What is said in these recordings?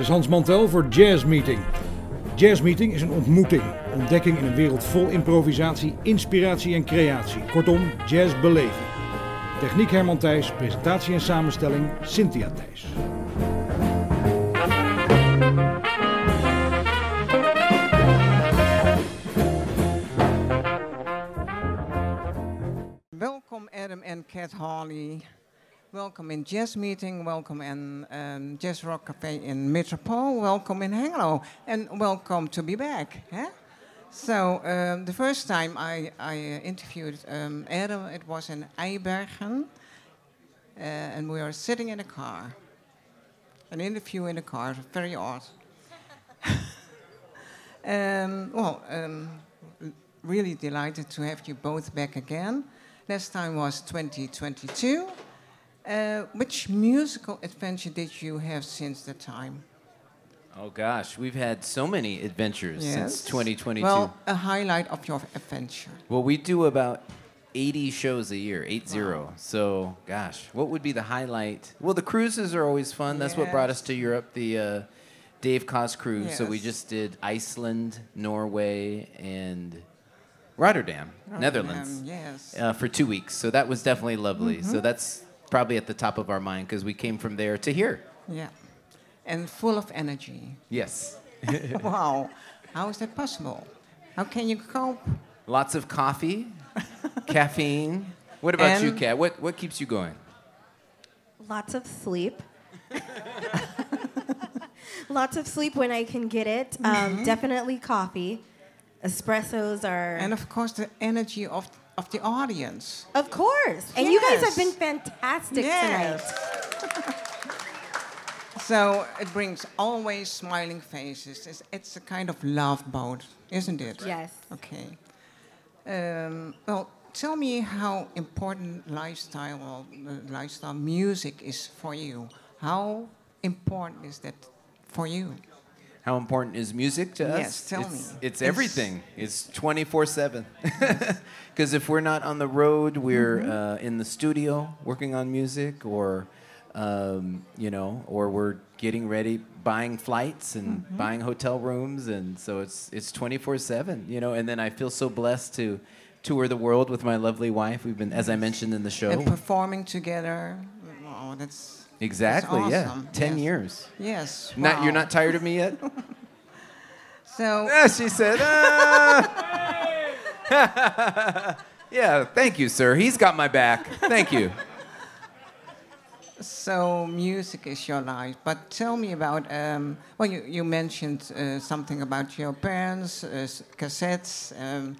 is Hans Mantel voor Jazz Meeting. Jazz Meeting is een ontmoeting, ontdekking in een wereld vol improvisatie, inspiratie en creatie. Kortom, jazzbeleving. Techniek Herman Thijs, presentatie en samenstelling Cynthia Thijs. Welcome Adam and Kat Harley. Welcome in Jazz Meeting. Welcome in Jazz Rock Café in Metropole. Welcome in Hengelo. And welcome to be back. Huh? So the first time I interviewed Adam, it was in Eibergen. And we were sitting in a car. An interview in a car, very odd. Really delighted to have you both back again. Last time was 2022. Which musical adventure did you have since that time? Oh gosh, we've had so many adventures since 2022. Well, a highlight of your adventure. Well, we do about 80 shows a year, 80. Wow. So, gosh, what would be the highlight? Well, the cruises are always fun. That's what brought us to Europe, the Dave Koz cruise. Yes. So we just did Iceland, Norway, and Rotterdam, Netherlands, Yes. for 2 weeks. So that was definitely lovely. So that's probably at the top of our mind because we came from there to here. Yeah. And full of energy. Yes. Wow. How is that possible? How can you cope? Lots of coffee, caffeine. What about you, And- Kat? What keeps you going? Lots of sleep. Lots of sleep when I can get it. Definitely coffee. Espressos are... And of course the energy of the audience. Of course. And you guys have Yes. been fantastic tonight. So it brings always smiling faces. It's a kind of love boat, isn't it? Yes. Okay. Well, tell me how important lifestyle music is for you. How important is that for you? How important is music to us? Yes, tell me. It's everything. It's 24/7. Because if we're not on the road, we're in the studio working on music, or or we're getting ready, buying flights and buying hotel rooms, and so it's 24/7. And then I feel so blessed to tour the world with my lovely wife. We've been, as I mentioned in the show, And performing together. Oh, that's exactly, that's yeah, awesome. 10 Yes. years. Yes. You're not tired of me yet? So She said, Yeah, thank you, sir. He's got my back. Thank you. So music is your life, but tell me about. You mentioned something about your parents, cassettes,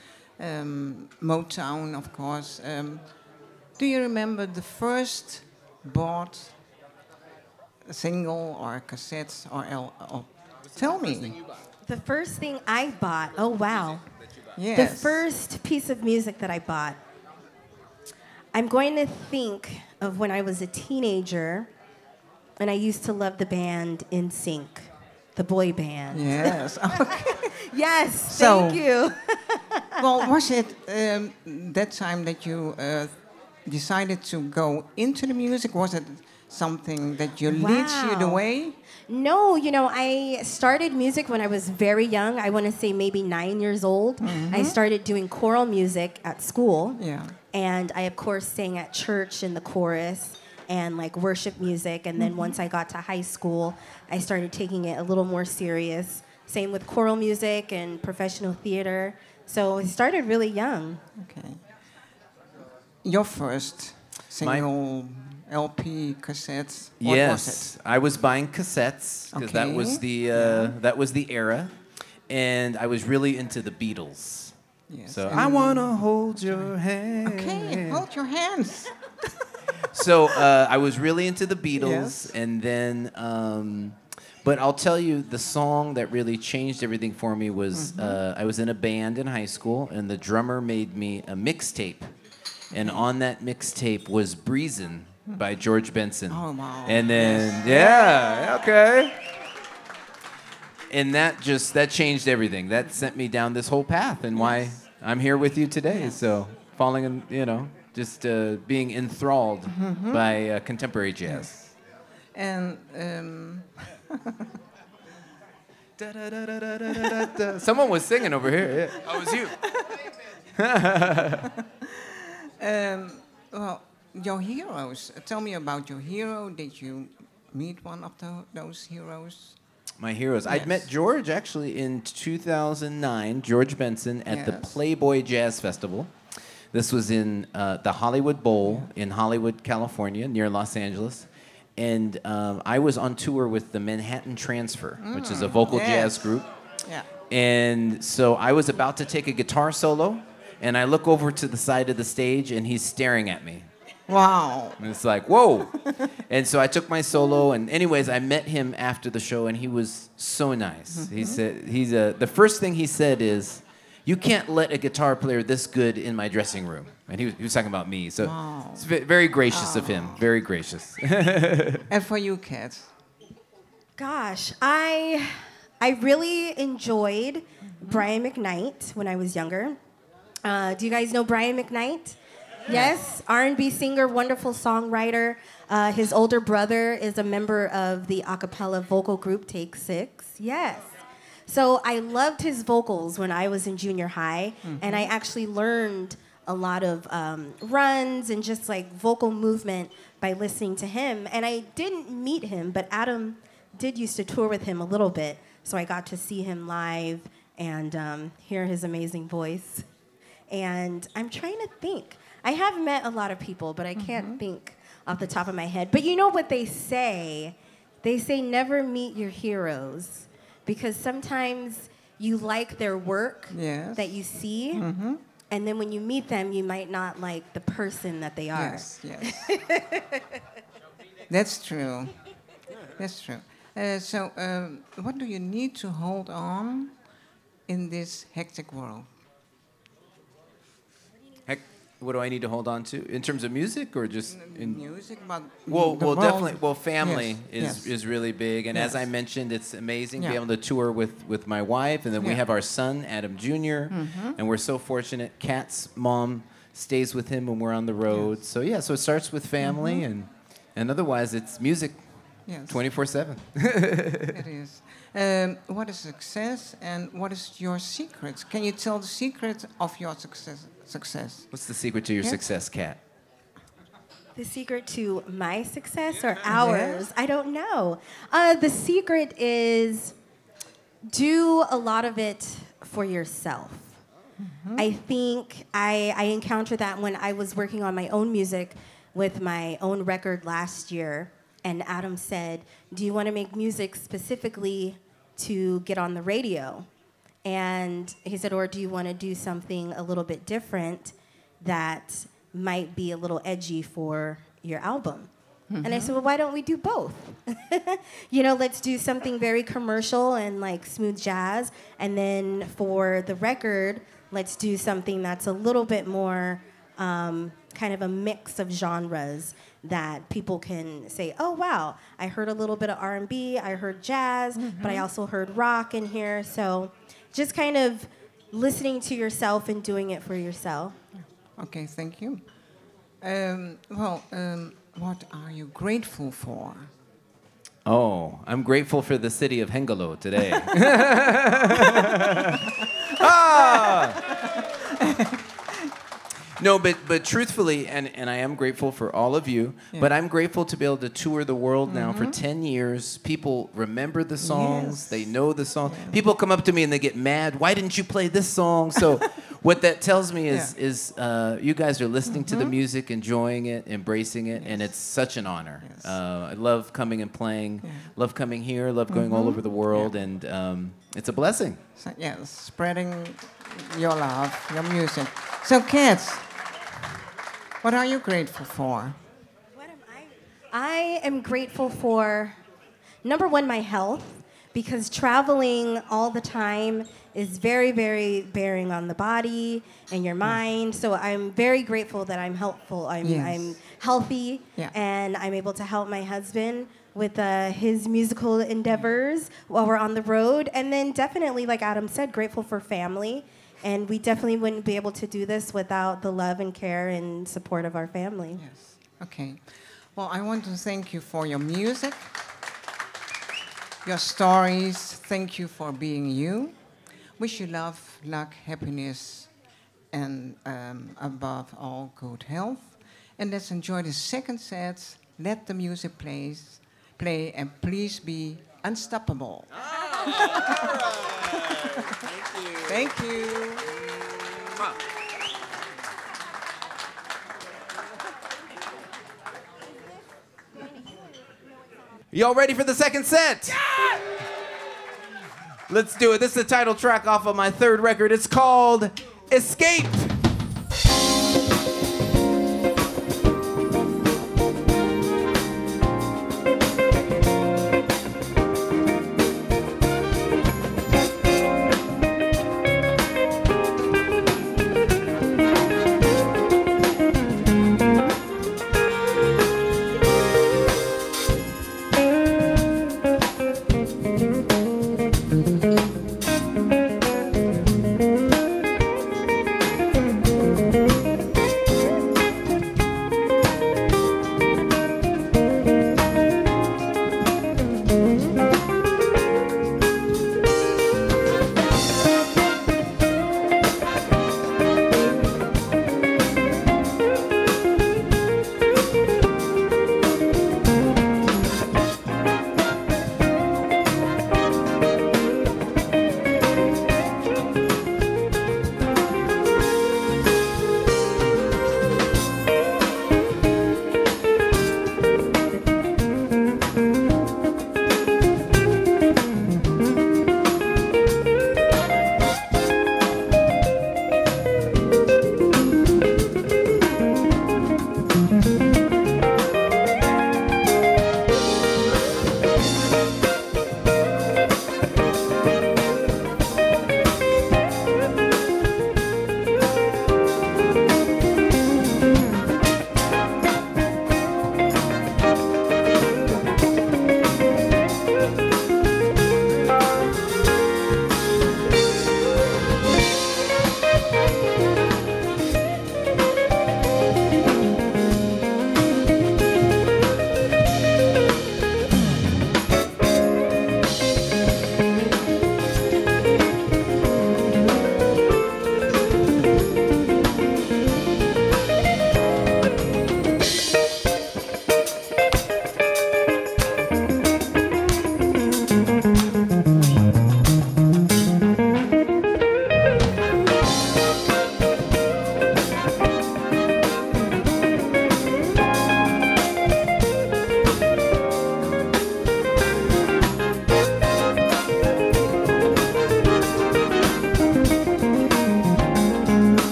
Motown, of course. Do you remember the first bought single or cassettes or tell me. The first thing I bought, oh wow. Yes. The first piece of music that I bought, I'm going to think of when I was a teenager, and I used to love the band NSYNC, the boy band. Yes. Okay. Yes, So- thank you. Well, was it that time that you decided to go into the music? Was it something that you leads you the Wow. way? No, I started music when I was very young. I want to say maybe 9 years old. I started doing choral music at school. Yeah. And I, of course, sang at church in the chorus and like worship music. And then once I got to high school, I started taking it a little more serious. Same with choral music and professional theater. So I started really young. Okay. Your first single, LP, cassettes. What was it? I was buying cassettes because that was the era, and I was really into the Beatles. Yes. So And- I wanna hold your hand. Okay, hold your hands. So I was really into the Beatles, Yes. and then, but I'll tell you, the song that really changed everything for me was I was in a band in high school, and the drummer made me a mixtape, and on that mixtape was "Breezin'" by George Benson. Oh, wow. And then, yeah, okay. And that changed everything. That sent me down this whole path, and why I'm here with you today. Yes. So falling in, just being enthralled by contemporary jazz. And Da-da-da-da-da-da-da. Someone was singing over here. Yeah. Oh, it was you. Well, your heroes. Tell me about your hero. Did you meet one of those heroes? My heroes. Yes. I'd met George actually in 2009, George Benson, at the Yes. Playboy Jazz Festival. This was in the Hollywood Bowl in Hollywood, California, near Los Angeles. And I was on tour with the Manhattan Transfer, which is a vocal Yes. jazz group. Yeah. And so I was about to take a guitar solo, and I look over to the side of the stage, and he's staring at me. Wow. And it's like, whoa. And so I took my solo, and anyways, I met him after the show, and he was so nice. He said, the first thing he said is, you can't let a guitar player this good in my dressing room. And he was talking about me. So Wow. it's very gracious of him, very gracious. And for you, Kat? Gosh, I really enjoyed Brian McKnight when I was younger. Do you guys know Brian McKnight? Yes, R&B singer, wonderful songwriter. His older brother is a member of the a cappella vocal group Take Six. Yes. So I loved his vocals when I was in junior high, and I actually learned a lot of runs and just like vocal movement by listening to him. And I didn't meet him, but Adam did used to tour with him a little bit, so I got to see him live and hear his amazing voice. And I'm trying to think. I have met a lot of people, but I can't think off the top of my head. But you know what they say? They say never meet your heroes, because sometimes you like their work Yes. that you see, and then when you meet them, you might not like the person that they are. Yes, yes. That's true. That's true. So, what do you need to hold on in this hectic world? Heck, what do I need to hold on to? In terms of music or just in... Music, but Well, the well, world. definitely. Well, family Yes, is really big, and as I Yes. mentioned, it's amazing to be Yeah. able to tour with my wife, and then we Yeah. have our son Adam Jr. And we're so fortunate. Kat's mom stays with him when we're on the road. So yeah, so it starts with family, and otherwise it's music, Yes. 24/7. It is. What is success, and what is your secret? Can you tell the secret of your success? What's the secret to your Yes. success, Kat? The secret to my success or ours? Yes. I don't know. The secret is do a lot of it for yourself. I think I encountered that when I was working on my own music with my own record last year, and Adam said, do you want to make music specifically to get on the radio? And he said, or do you want to do something a little bit different that might be a little edgy for your album? And I said, well, why don't we do both? You know, let's do something very commercial and like smooth jazz. And then for the record, let's do something that's a little bit more kind of a mix of genres that people can say, oh, wow, I heard a little bit of R&B, I heard jazz, but I also heard rock in here. So just kind of listening to yourself and doing it for yourself. Okay, thank you. What are you grateful for? Oh, I'm grateful for the city of Hengelo today. No, but truthfully, and I am grateful for all of you, but I'm grateful to be able to tour the world now for 10 years. People remember the songs. Yes. They know the song. People come up to me and they get mad. Why didn't you play this song? So what that tells me is you guys are listening to the music, enjoying it, embracing it, and it's such an honor. Yes. I love coming and playing, love coming here, love going all over the world, and it's a blessing. So, yes, spreading your love, your music. So, kids, what are you grateful for? What am I am grateful for, number one, my health, because traveling all the time is very, very bearing on the body and your mind. So I'm very grateful that I'm helpful. I'm healthy, and I'm able to help my husband with his musical endeavors while we're on the road. And then definitely, like Adam said, grateful for family. And we definitely wouldn't be able to do this without the love and care and support of our family. Yes. Okay. Well, I want to thank you for your music. your stories. Thank you for being you. Wish you love, luck, happiness, and above all, good health. And let's enjoy the second set. Let the music play, and please be unstoppable. Thank you. Y'all ready for the second set? Yeah! Let's do it. This is the title track off of my third record. It's called Escape.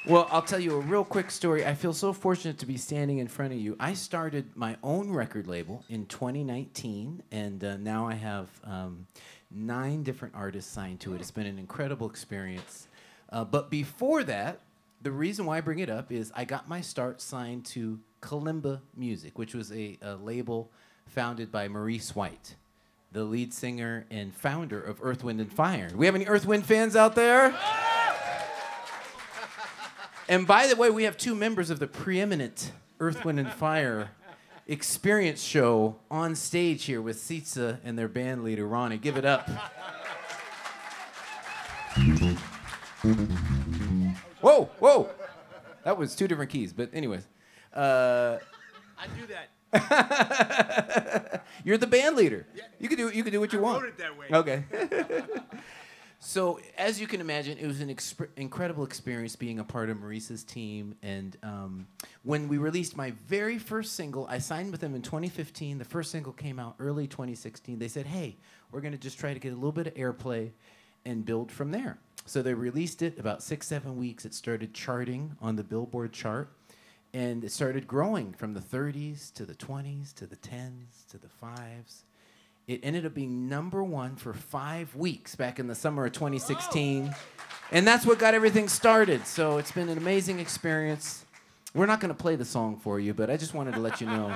Well, I'll tell you a real quick story. I feel so fortunate to be standing in front of you. I started my own record label in 2019, and now I have 9 different artists signed to it. It's been an incredible experience. But before that, the reason why I bring it up is I got my start signed to Kalimba Music, which was a label founded by Maurice White, the lead singer and founder of Earth, Wind, and Fire. Do we have any Earth, Wind fans out there? And by the way, we have 2 members of the preeminent Earth, Wind, and Fire experience show on stage here with Sitsa and their band leader, Ronnie. Give it up. Whoa, whoa. That was 2 different keys, but anyways. I do that. You're the band leader. Yeah. You can do what you I want. wrote it that way. Okay. So, as you can imagine, it was an incredible experience being a part of Maurice's team. And when we released my very first single, I signed with them in 2015. The first single came out early 2016. They said, hey, we're going to just try to get a little bit of airplay and build from there. So they released it about 6-7 weeks. It started charting on the Billboard chart. And it started growing from the 30s to the 20s to the 10s to the 5s. It ended up being #1 for 5 weeks back in the summer of 2016. Whoa. And that's what got everything started. So it's been an amazing experience. We're not going to play the song for you, but I just wanted to let you know.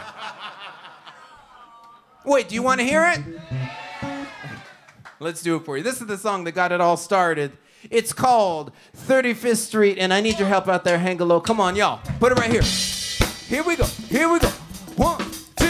Wait, do you want to hear it? Let's do it for you. This is the song that got it all started. It's called 35th Street, and I need your help out there, Hangalo. Come on, y'all. Put it right here. Here we go. Here we go. 1, 2.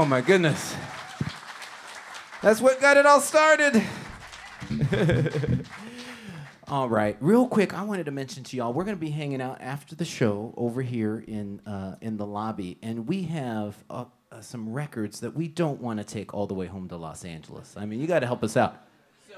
my goodness. That's what got it all started. All right, real quick, I wanted to mention to y'all, we're going to be hanging out after the show over here in the lobby, and we have some records that we don't want to take all the way home to Los Angeles. I mean, you got to help us out.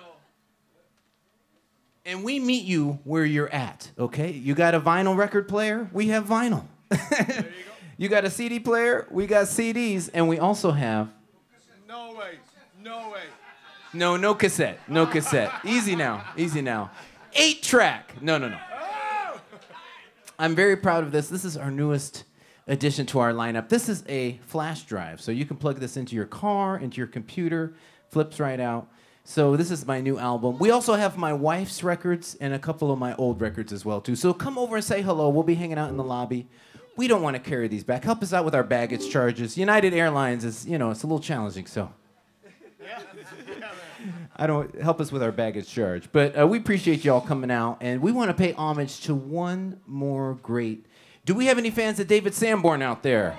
And we meet you where you're at, okay? You got a vinyl record player? We have vinyl. There you go. You got a CD player? We got CDs, and we also have... No way. No way. No cassette. No cassette. Easy now. 8-track. No. I'm very proud of this. This is our newest addition to our lineup. This is a flash drive, so you can plug this into your car, into your computer, flips right out. So this is my new album. We also have my wife's records and a couple of my old records as well, too. So come over and say hello. We'll be hanging out in the lobby. We don't want to carry these back. Help us out with our baggage charges. United Airlines is, it's a little challenging, so... help us with our baggage charge. But we appreciate y'all coming out, and we want to pay homage to one more great... Do we have any fans of David Sanborn out there?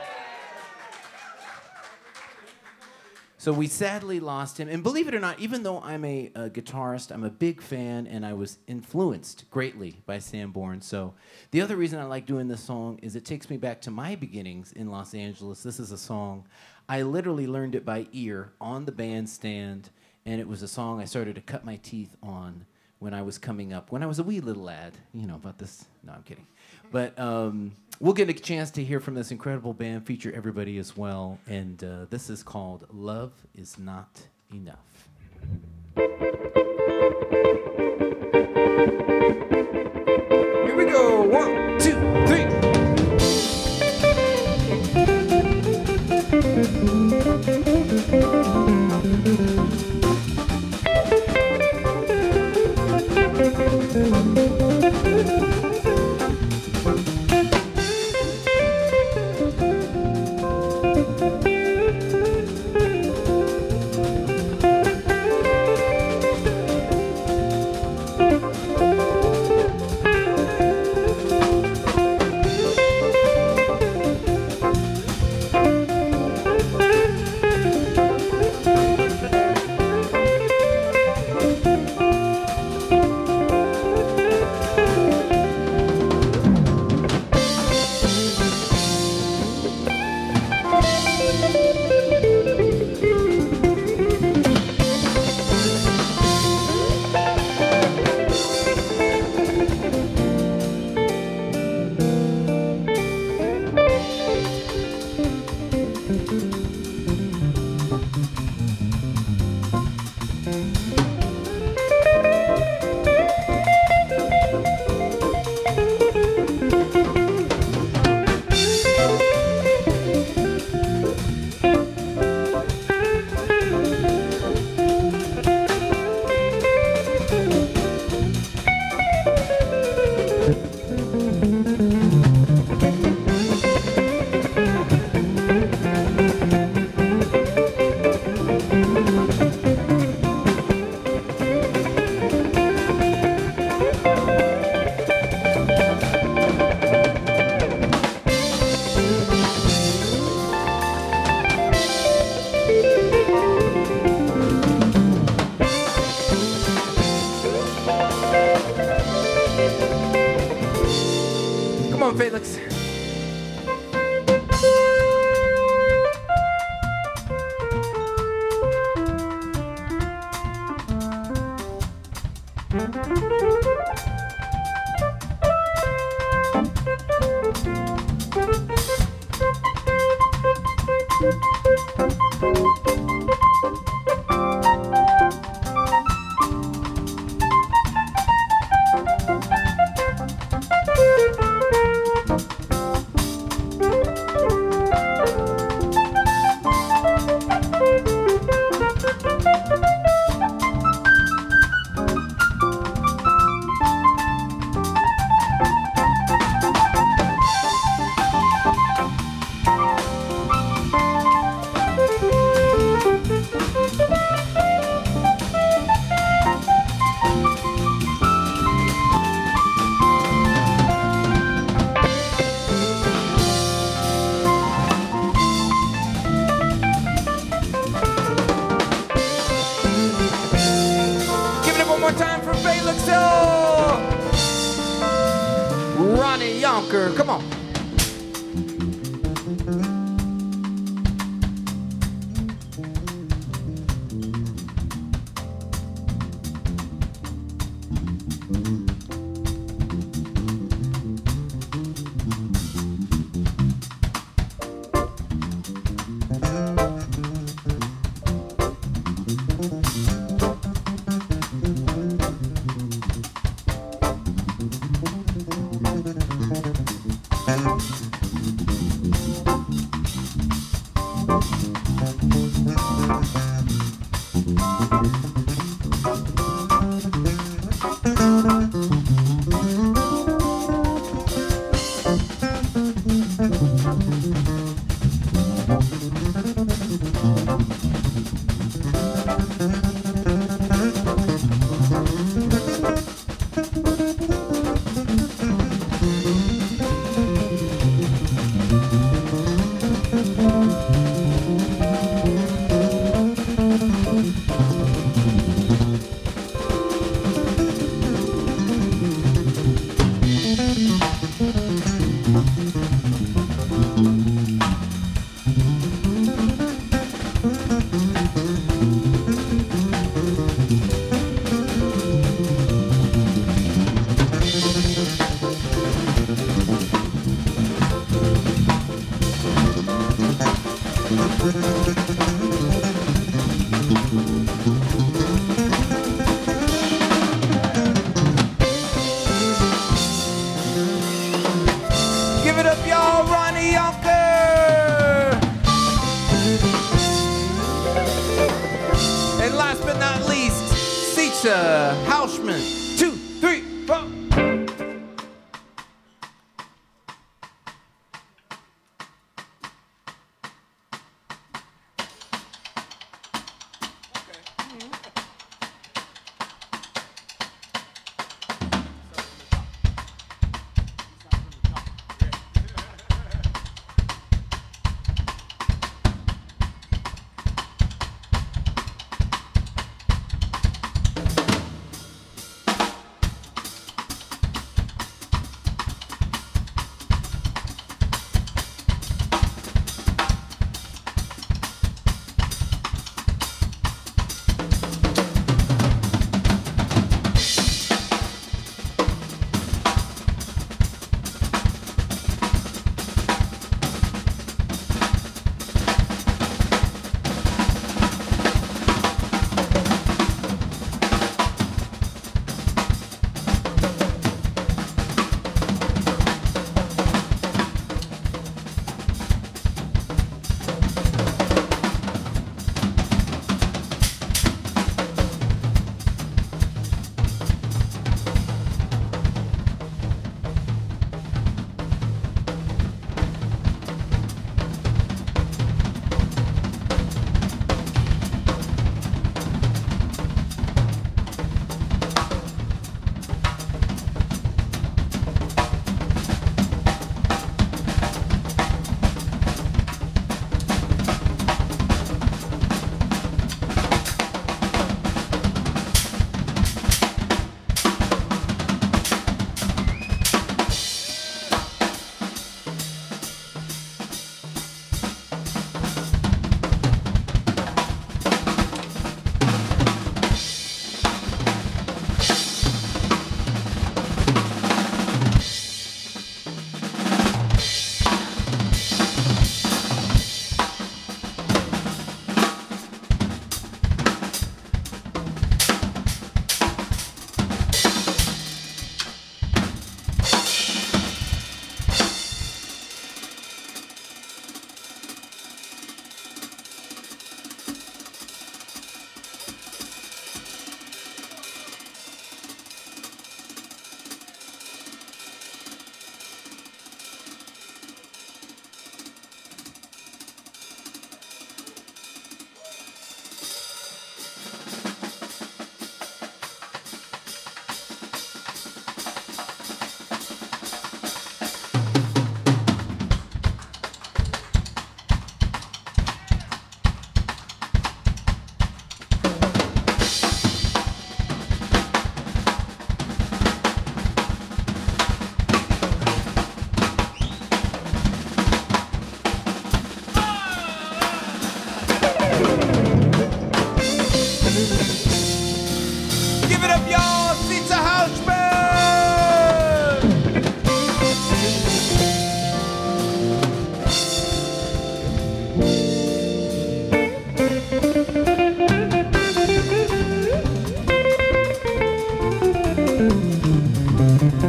So we sadly lost him. And believe it or not, even though I'm a guitarist, I'm a big fan, and I was influenced greatly by Sanborn. So the other reason I like doing this song is it takes me back to my beginnings in Los Angeles. This is a song, I literally learned it by ear on the bandstand, and it was a song I started to cut my teeth on when I was coming up, when I was a wee little lad. About this. No, I'm kidding. But we'll get a chance to hear from this incredible band, feature everybody as well. And this is called Love Is Not Enough. Here we go. 1, 2, 3. Felix. Yonker. Come on. Give it up, y'all, Ronnie Yonker! And last but not least, Sita Hausman. 2, 3, 4.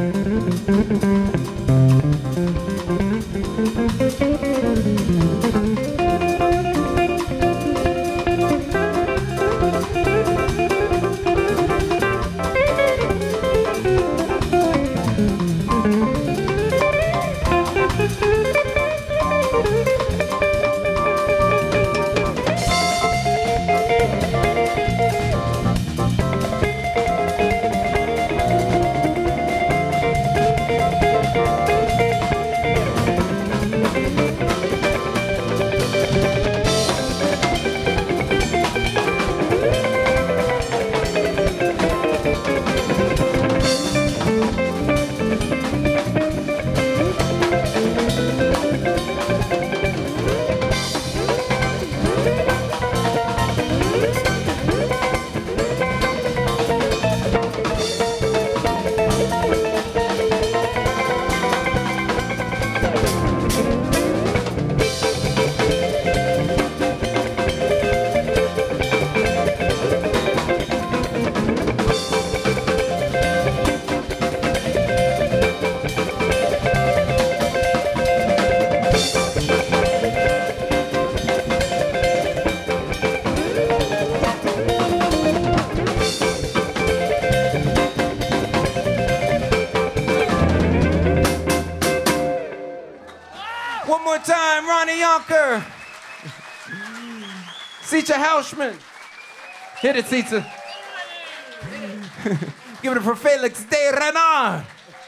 One more time, Ronnie Yonker. Sitcha Hausman. Hit it, Sitcha. Give it up for Felix de Renard.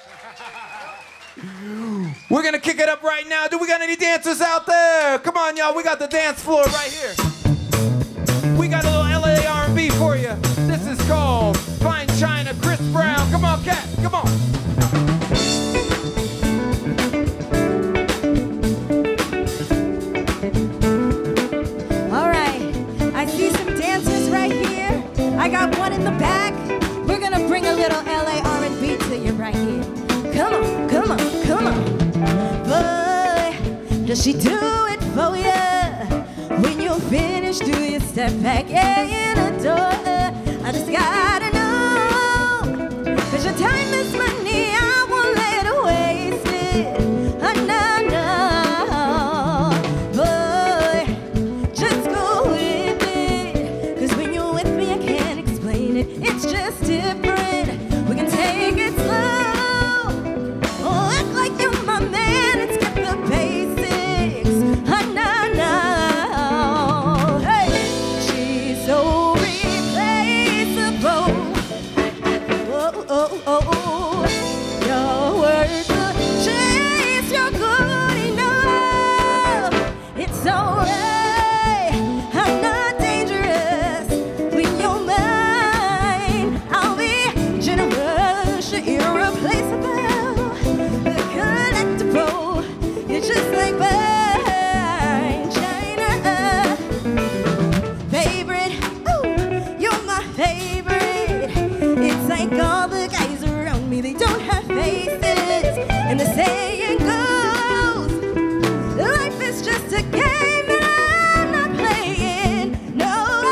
We're gonna kick it up right now. Do we got any dancers out there? Come on, y'all. We got the dance floor right here. We got a little LA R&B for you. This is called Fine China, Chris Brown. Come on, Cat. Come on. I got one in the back. We're gonna bring a little LA R&B to you right here. Come on, come on, come on. Boy, does she do it for you? When you're finished, do you step back in the door? I just gotta know, 'cause your time is money, I won't let her waste it. No, no. Boy, just go with it, 'cause when you're with me, I can't explain it. It's just different. We can take it slow. Oh, act like you're my man and skip the basics. No, no. Hey, she's so replaceable. Oh, oh, oh. You're worth the chase. You're good enough. It's alright. I'm not dangerous. When you're mine, I'll be generous. You're irreplaceable. Collectible. You're just like fine china. Favorite. Ooh, you're my favorite. It's like all the guys around me, they don't have faces. And the saying goes, life is just a game that I'm not playing. No,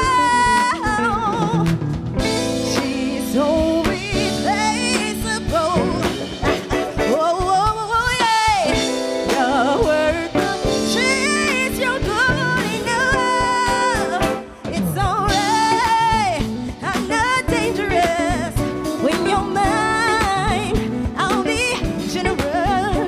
she's so replaceable. Oh, oh, oh, yeah. You're worth the chase. You're good enough. It's alright. I'm not dangerous. When you're mine, I'll be generous.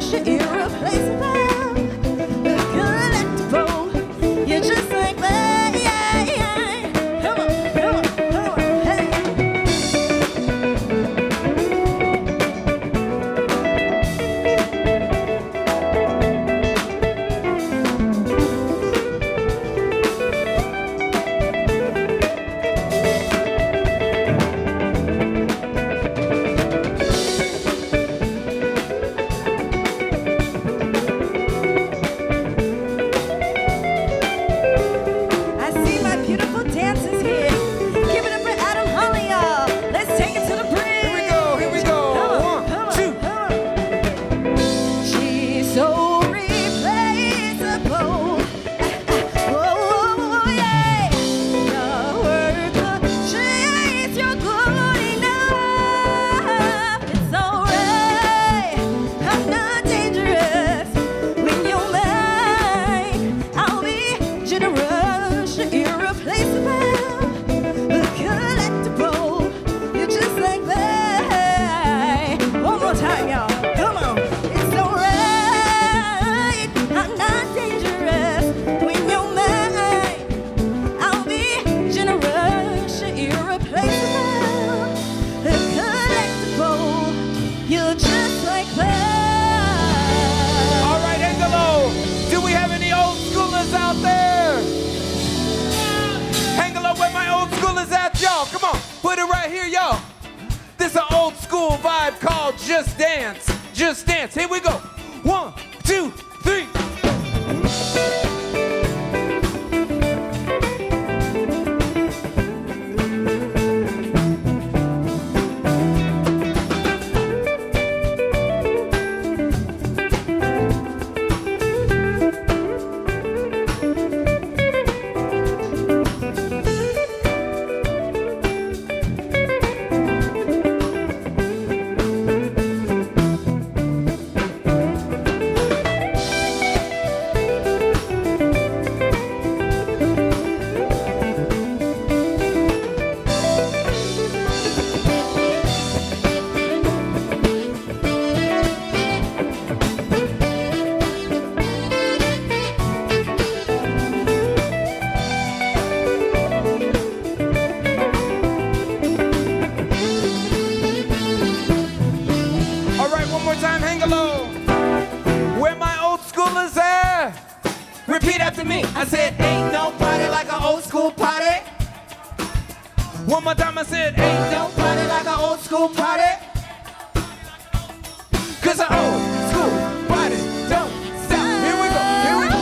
feel just like that. All right, Angelo, do we have any old schoolers out there? Angelo, where my old schoolers at, y'all? Come on, put it right here, y'all. This is an old school vibe called Just Dance. Just Dance. Here we go. 1, 2, 3. Repeat after me. I said, ain't no party like an old school party. One more time, I said, ain't no party like an old school party. Cause an old school party don't stop. Here we go, here we go.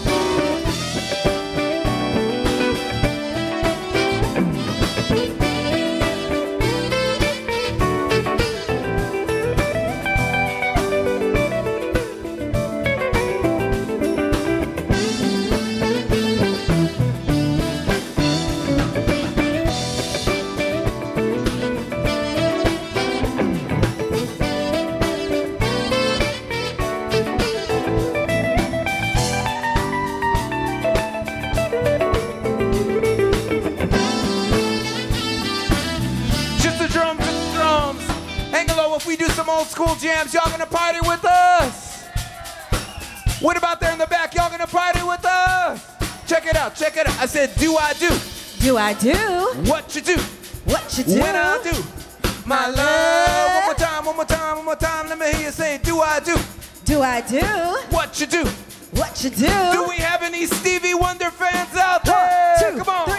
If we do some old school jams, y'all gonna party with us? What about there in the back? Y'all gonna party with us? Check it out, check it out. I said, do I do? Do I do? What you do? What you do? When I do? My love. One more time, one more time, one more time. Let me hear you say, do I do? Do I do? What you do? What you do? Do we have any Stevie Wonder fans out there? 1, 2, Come on. 3.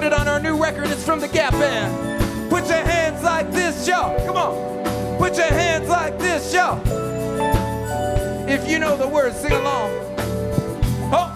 it on our new record. It's from the Gap Band. Put your hands like this, y'all. Come on. Put your hands like this, y'all. If you know the words, sing along. Oh.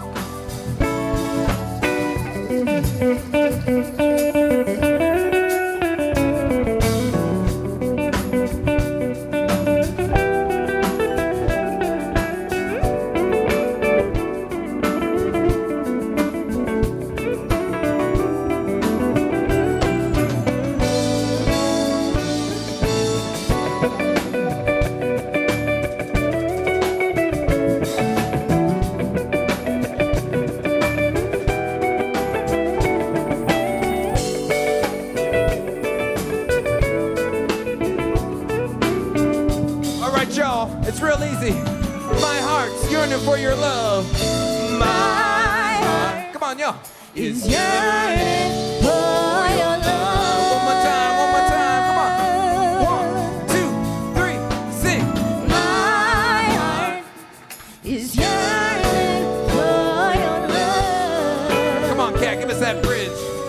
It's real easy. My heart's yearning for your love. My heart, come on, y'all, is yearning for your love. One more time, come on. 1, 2, 3, sing. My heart is yearning for your love. Come on, Cat, give us that bridge.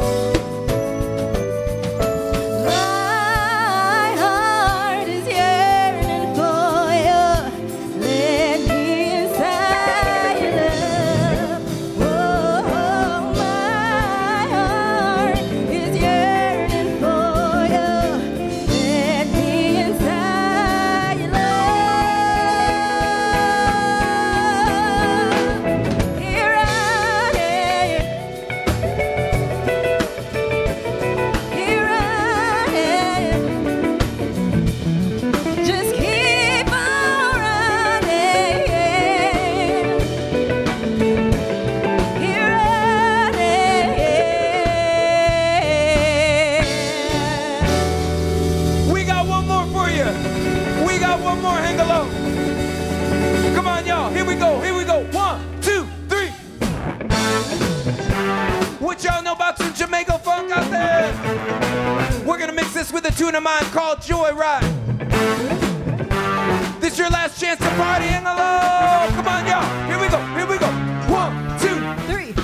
With a tune of mine called Joyride. This your last chance to party and hello. Come on, y'all. Here we go. Here we go. 1, 2, 3.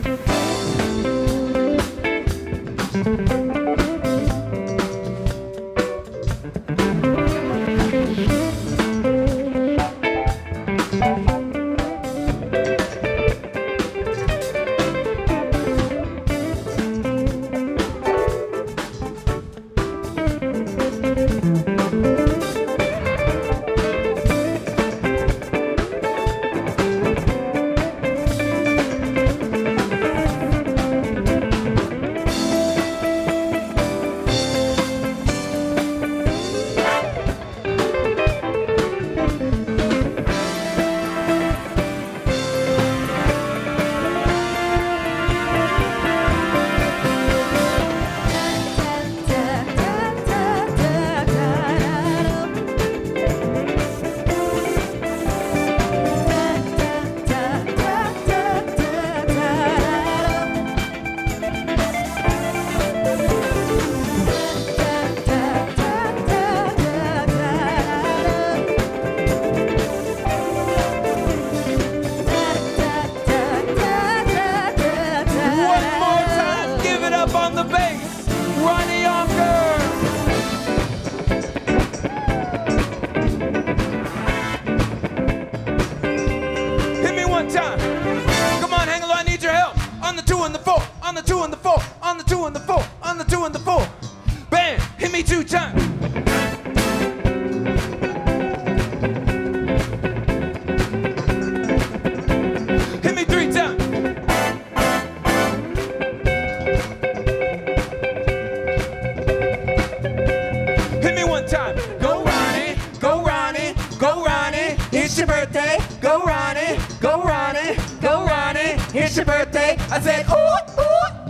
It's your birthday. I said, ooh,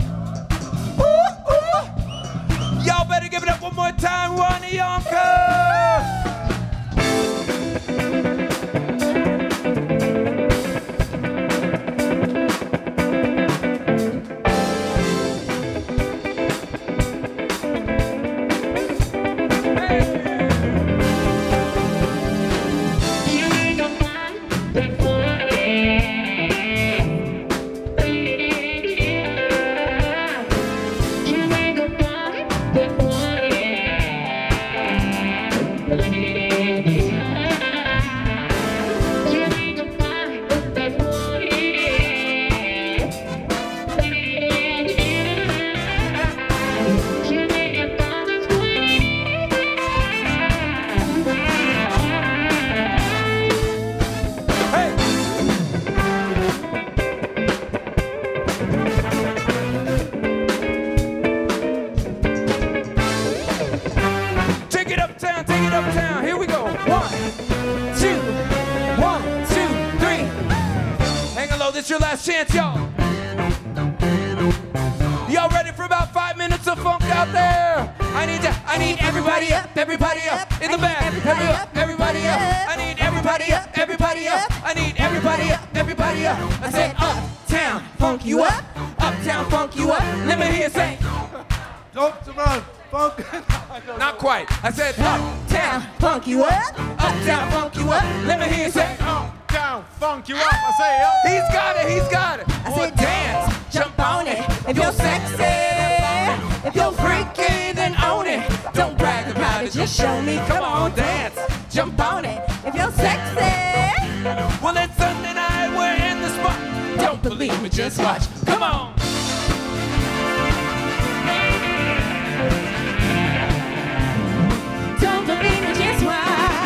ooh, ooh, ooh. Y'all better give it up one more time, Ronnie Yonker. last chance, y'all. Y'all ready for about 5 minutes of funk out there? I need everybody up in the back. Everybody up. I need everybody up. I need everybody up. I said uptown, funk you up. Uptown, funk you up. Let me hear you say. Not quite. I said uptown, funk you up. Uptown, funk you up. Let me hear you say. Uptown, funk you up. I say up. He's got it. I said dance, jump on it. If you're sexy, if you're freaky, then own it. Don't brag about it, just show me. Come on, dance, jump on it. If you're sexy, Well, it's Sunday night, we're in the spot. Don't believe me, just watch. Come on. don't believe me, just watch.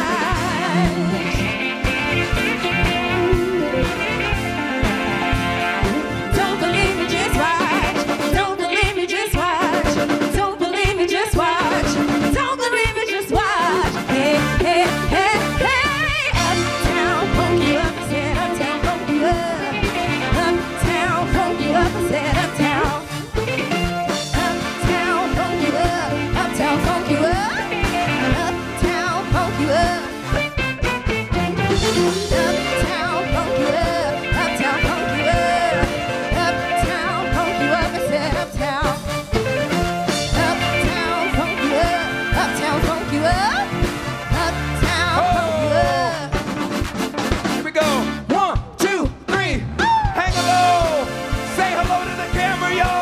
Don't believe me, just watch. Don't believe me, just watch. Don't believe me, just watch. Don't believe me, just watch. Hey, hey, hey, hey. Uptown, funk you up. I said uptown, funk you up. Uptown, funk you up. I said uptown. Uptown, funk you up. Uptown, funk you up. Uptown, funk you up. Uptown, funk you up. Uptown, funk you up. Uptown, funk you up. I said uptown. Uptown, funk you up. Uptown, funk you up. Uptown, funk you up. Here we go. 1, 2, 3. Hang low. Say hello to the camera, y'all.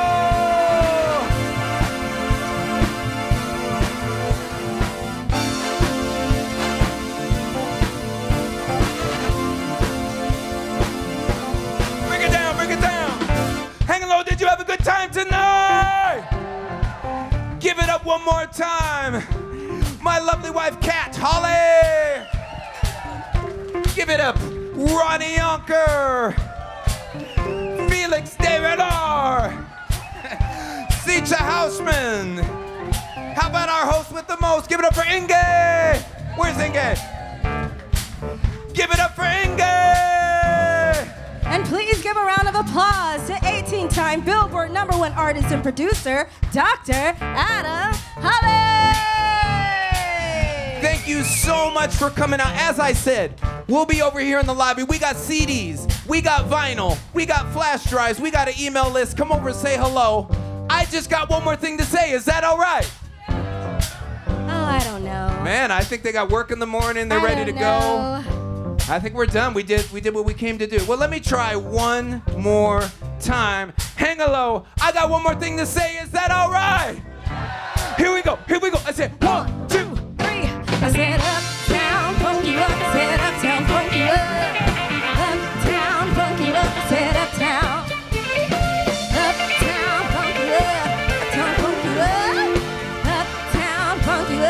Bring it down. Hang low, did you have a good time tonight? Give it up one more time. My lovely wife, Kat Holly. Give it up, Ronnie Yonker. Felix Davidar. Sitcha Hausman. How about our host with the most? Give it up for Inge. Where's Inge? Give it up for Inge. And please give a round of applause to 18-time Billboard #1 artist and producer, Dr. Adam Holly. Thank you so much for coming out. As I said, we'll be over here in the lobby. We got CDs, we got vinyl, we got flash drives, we got an email list. Come over and say hello. I just got one more thing to say. Is that all right? Oh, I don't know. Man, I think they got work in the morning. They're ready to go. I think we're done. We did what we came to do. Well, let me try one more time. Hang low. I got one more thing to say. Is that all right? Here we go. I said 1, 2, 3. I said uptown, funk you up. I said uptown, funk you up. Uptown, funk you up. I said uptown. Uptown, funk you up. Uptown, funk you up. Uptown, funk you up.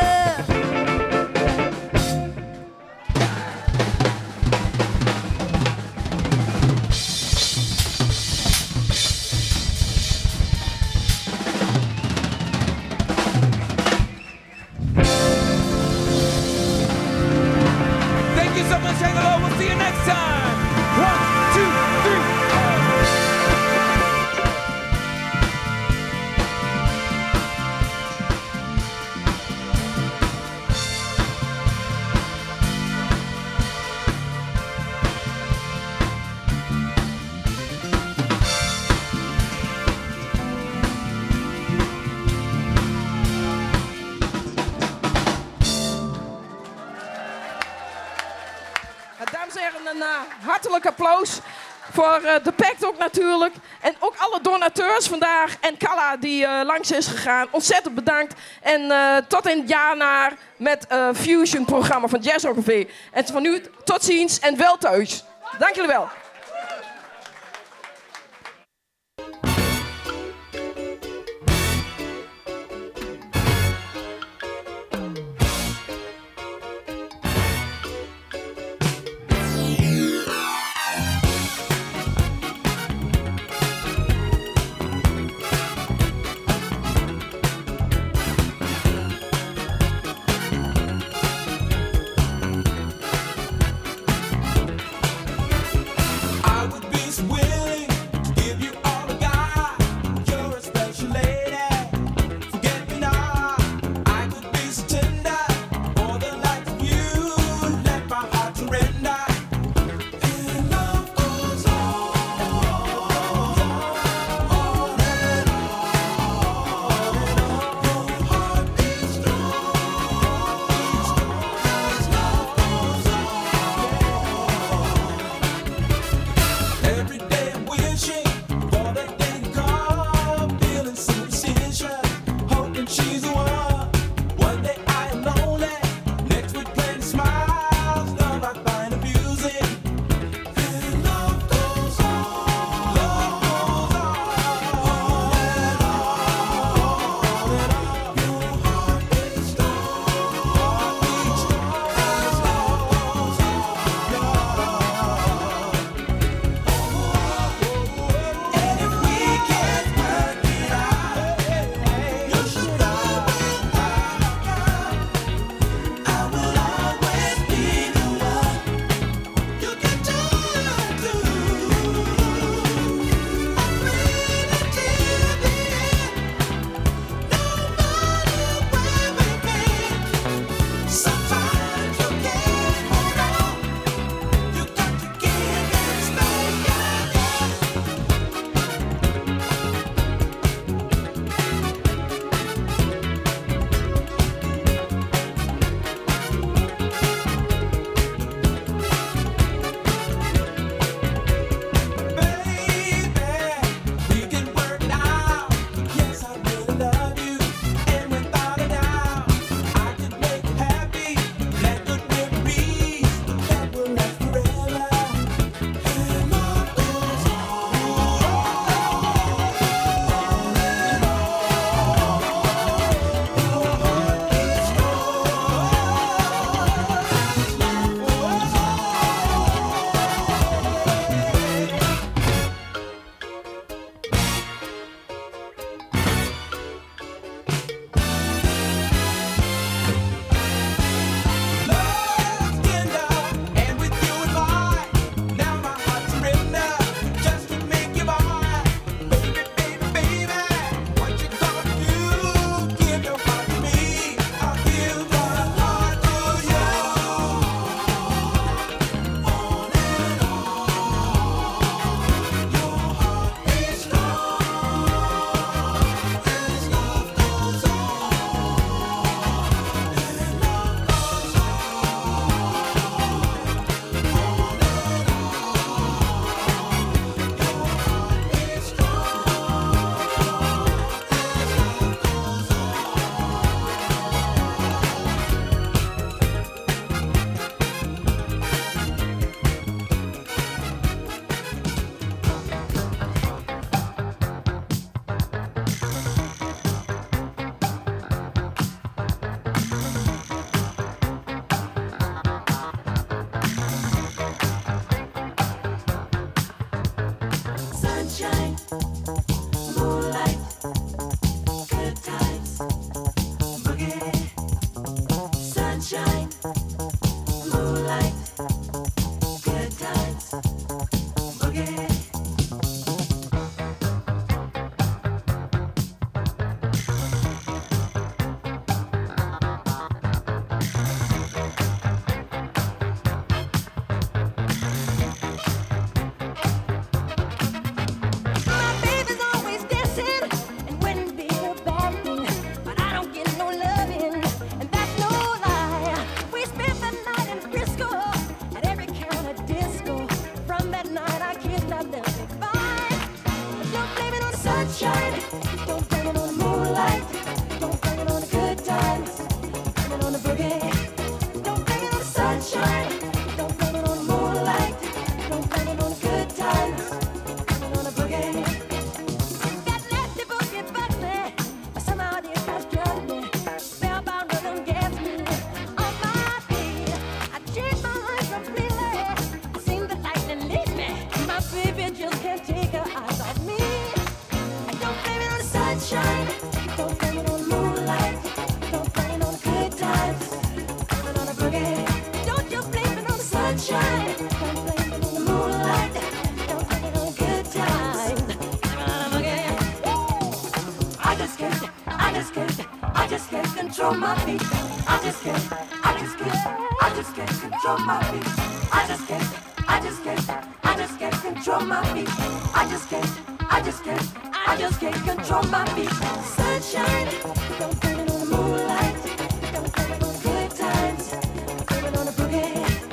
Thank you so much, hang low. We'll see you next time. 1, 2, 3. Dames en heren, een hartelijk applaus voor de PACT ook natuurlijk. En ook alle donateurs vandaag en Kalla die langs is gegaan. Ontzettend bedankt. En tot in het jaar naar met Fusion programma van Jazz Rock Café. En van nu tot ziens en wel thuis. Dank jullie wel. control my feet. I just can't control my feet. I just can't control my feet. I just can't control my feet. Sunshine, don't blame it on the moonlight. Don't blame it on the good times. Don't blame it on the boogie.